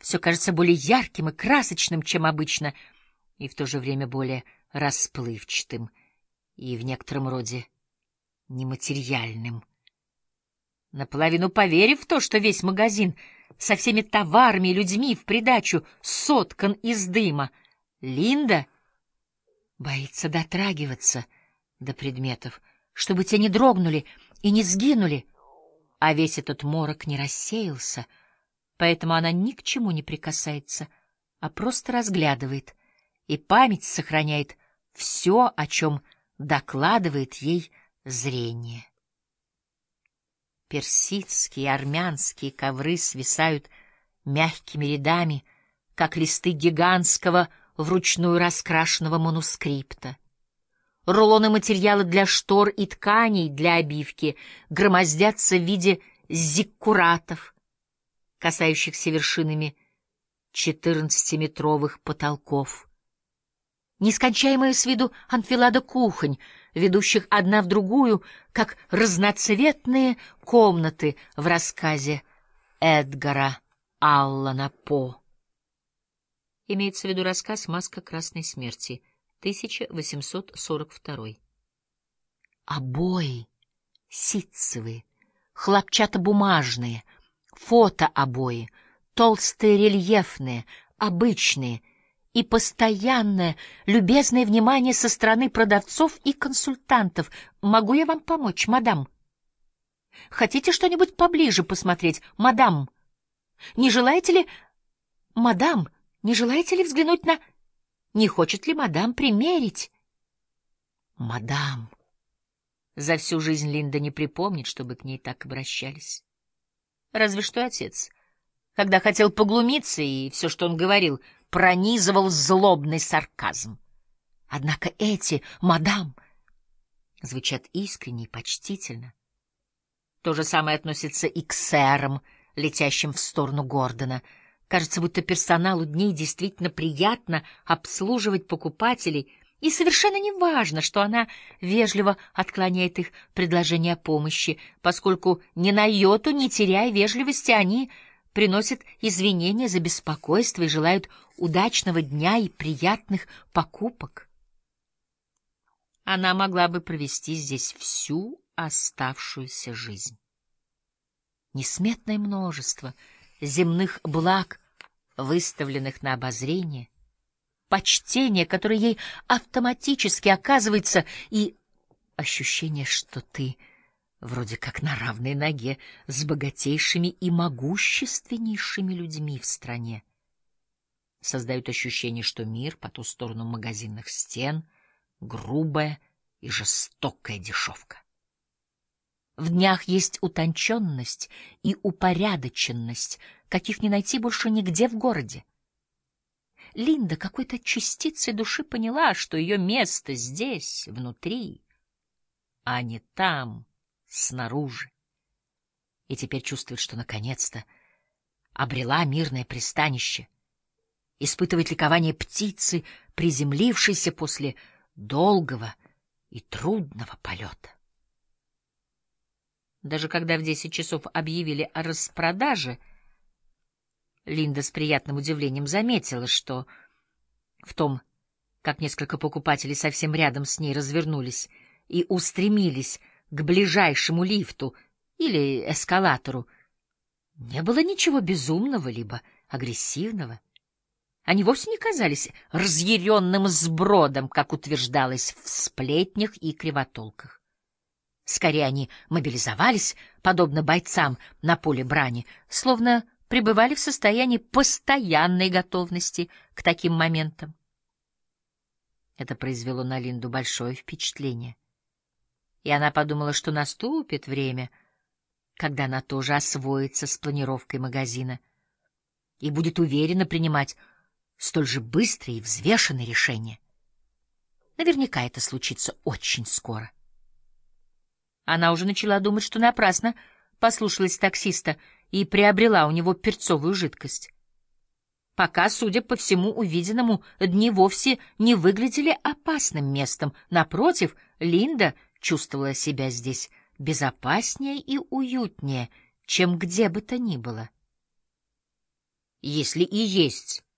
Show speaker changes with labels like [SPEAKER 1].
[SPEAKER 1] Все кажется более ярким и красочным, чем обычно, и в то же время более расплывчатым и в некотором роде нематериальным. Наполовину поверив в то, что весь магазин со всеми товарами и людьми в придачу соткан из дыма, Линда боится дотрагиваться до предметов, чтобы те не дрогнули и не сгинули, а весь этот морок не рассеялся, поэтому она ни к чему не прикасается, а просто разглядывает, и память сохраняет все, о чем докладывает ей зрение. Персидские и армянские ковры свисают мягкими рядами, как листы гигантского вручную раскрашенного манускрипта. Рулоны материала для штор и тканей для обивки громоздятся в виде зиккуратов, касающихся вершинами 14-метровых потолков. Нескончаемая с виду анфилада кухонь, ведущих одна в другую, как разноцветные комнаты в рассказе Эдгара Аллана По. Имеется в виду рассказ «Маска красной смерти», 1842. Обои ситцевые, хлопчатобумажные, фотообои, толстые рельефные, обычные, и постоянное, любезное внимание со стороны продавцов и консультантов. «Могу я вам помочь, мадам? Хотите что-нибудь поближе посмотреть, мадам? Не желаете ли, мадам, не желаете ли взглянуть на... Не хочет ли мадам примерить?» «Мадам». За всю жизнь Линда не припомнит, чтобы к ней так обращались. Разве что отец, когда хотел поглумиться, и все, что он говорил, пронизывал злобный сарказм. Однако эти «мадам» звучат искренне и почтительно. То же самое относится и к сэрам, летящим в сторону Гордона. Кажется, будто персоналу дней действительно приятно обслуживать покупателей, и совершенно не важно, что она вежливо отклоняет их предложение о помощи, поскольку ни на йоту, не теряя вежливости, они приносят извинения за беспокойство и желают удачного дня и приятных покупок. Она могла бы провести здесь всю оставшуюся жизнь. Несметное множество земных благ, выставленных на обозрение, почтение, которое ей автоматически оказывается, и ощущение, что ты вроде как на равной ноге с богатейшими и могущественнейшими людьми в стране, создают ощущение, что мир по ту сторону магазинных стен — грубая и жестокая дешевка. В днях есть утонченность и упорядоченность, каких не найти больше нигде в городе. Линда какой-то частицей души поняла, что ее место здесь, внутри, а не там, снаружи, и теперь чувствует, что наконец-то обрела мирное пристанище, испытывает ликование птицы, приземлившейся после долгого и трудного полета. Даже когда в 10 часов объявили о распродаже, Линда с приятным удивлением заметила, что в том, как несколько покупателей совсем рядом с ней развернулись и устремились к ближайшему лифту или эскалатору, не было ничего безумного либо агрессивного. Они вовсе не казались разъяренным сбродом, как утверждалось в сплетнях и кривотолках. Скорее, они мобилизовались, подобно бойцам на поле брани, словно пребывали в состоянии постоянной готовности к таким моментам. Это произвело на Линду большое впечатление, и она подумала, что наступит время, когда она тоже освоится с планировкой магазина и будет уверенно принимать столь же быстрые и взвешенные решения. Наверняка это случится очень скоро. Она уже начала думать, что напрасно послушалась таксиста и приобрела у него перцовую жидкость. Пока, судя по всему увиденному, дни вовсе не выглядели опасным местом. Напротив, Линда чувствовала себя здесь безопаснее и уютнее, чем где бы то ни было. если и есть